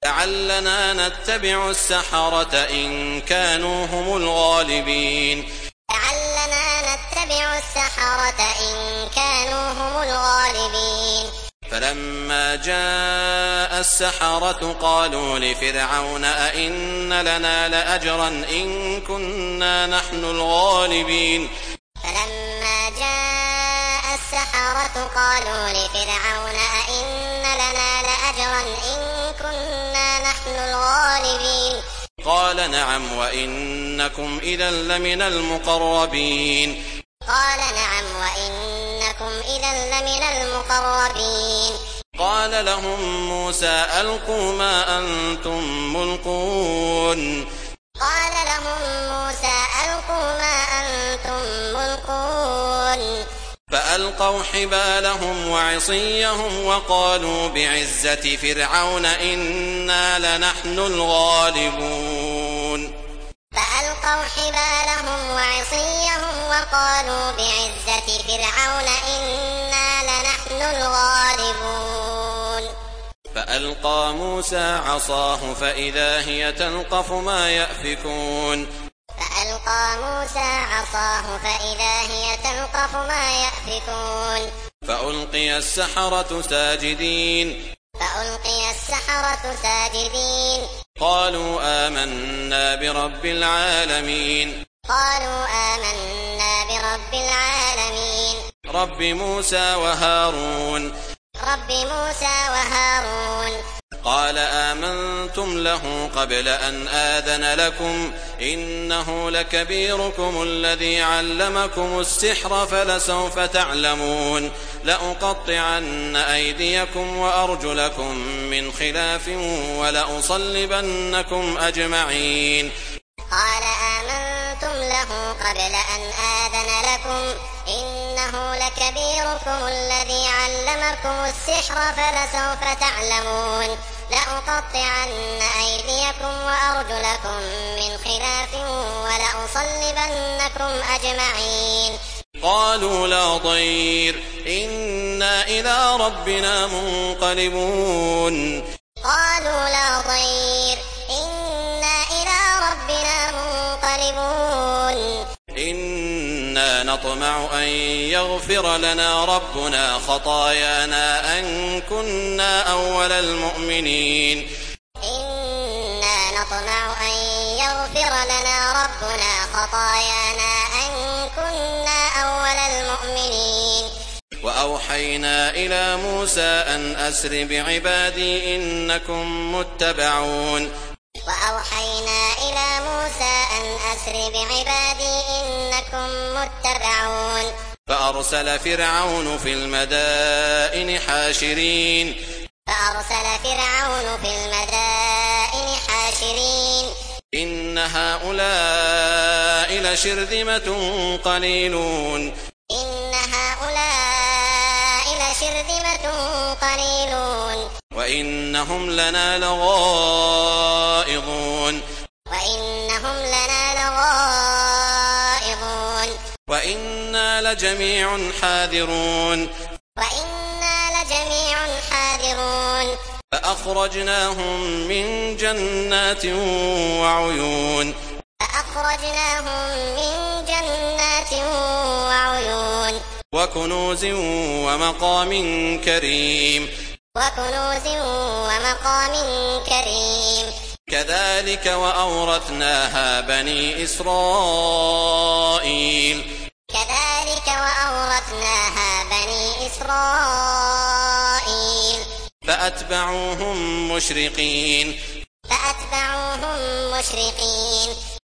لعلنا نتبع السحرة إن كانوا هم الغالبين. لعلنا نتبع السحرة إن كانوا هم الغالبين. فلما جاء السحرة قالوا لفرعون أئن لنا لأجرا إن كنا نحن الغالبين. فلما جاء السحرة قالوا لفرعون أئن لنا لأجرا إن كنا نحن الغالبين. قال نعم وإنكم إذا لمن المقربين. قال نعم وإنكم إذا لمن المقربين. قال لهم موسى ألقوا ما أنتم ملقون. قال لهم موسى ألقوا ما أنتم ملقون. فألقوا حبالهم وعصيهم وقالوا بعزة فرعون إنا لنحن الغالبون. فألقوا حبالهم وعصيهم وقالوا بعزة فرعون إنا لنحن الغالبون. فألقى موسى عصاه فإذا هي تلقف ما يأفكون. فألقى موسى عصاه فإذا هي تلقف ما يأفكون. فألقي السحرة ساجدين. فألقي السحرة ساجدين. قالوا آمنا برب العالمين. قالوا آمنا برب العالمين. رب موسى وهارون. رب موسى وهارون. قال آمنتم له قبل أن آذن لكم إنه لكبيركم الذي علمكم السحر فلسوف تعلمون لأقطعن أيديكم وأرجلكم من خلاف ولأصلبنكم أجمعين. قال آمنتم له قبل أن آذن لكم إنه لكبيركم الذي علمكم السحر فلسوف تعلمون لأقطعن أيديكم وأرجلكم من خلاف ولأصلبنكم أجمعين. قالوا لا ضير إنا إلى ربنا منقلبون. قالوا لا ضير إنا إلى ربنا منقلبون. إنا نطمع أن يغفر لنا ربنا خطايانا أن كنا أول المؤمنين. إنا نطمع أن يغفر لنا ربنا خطايانا أن كنا أول المؤمنين. وأوحينا إلى موسى أن أسر بعبادي إنكم متبعون. وأوحينا إلى موسى أن أسر بعبادي إنكم متبعون. فأرسل فرعون في المدائن حاشرين. فأرسل فرعون في المدائن حاشرين. إن هؤلاء لشرذمة قليلون. إن هؤلاء لشرذمة قليلون. وإنهم لنا لغائظون. وإنهم لنا لغائظون. وإنا لجميع حاذرون. وإنا لجميع حاذرون. فأخرجناهم من جنات وعيون. فأخرجناهم من جنات وعيون. وكنوز ومقام كريم. وكنوز ومقام كريم. كذلك وأورثناها بني إسرائيل. كذلك وأورثناها بني إسرائيل. فأتبعوهم مشرقين. فأتبعوهم مشرقين.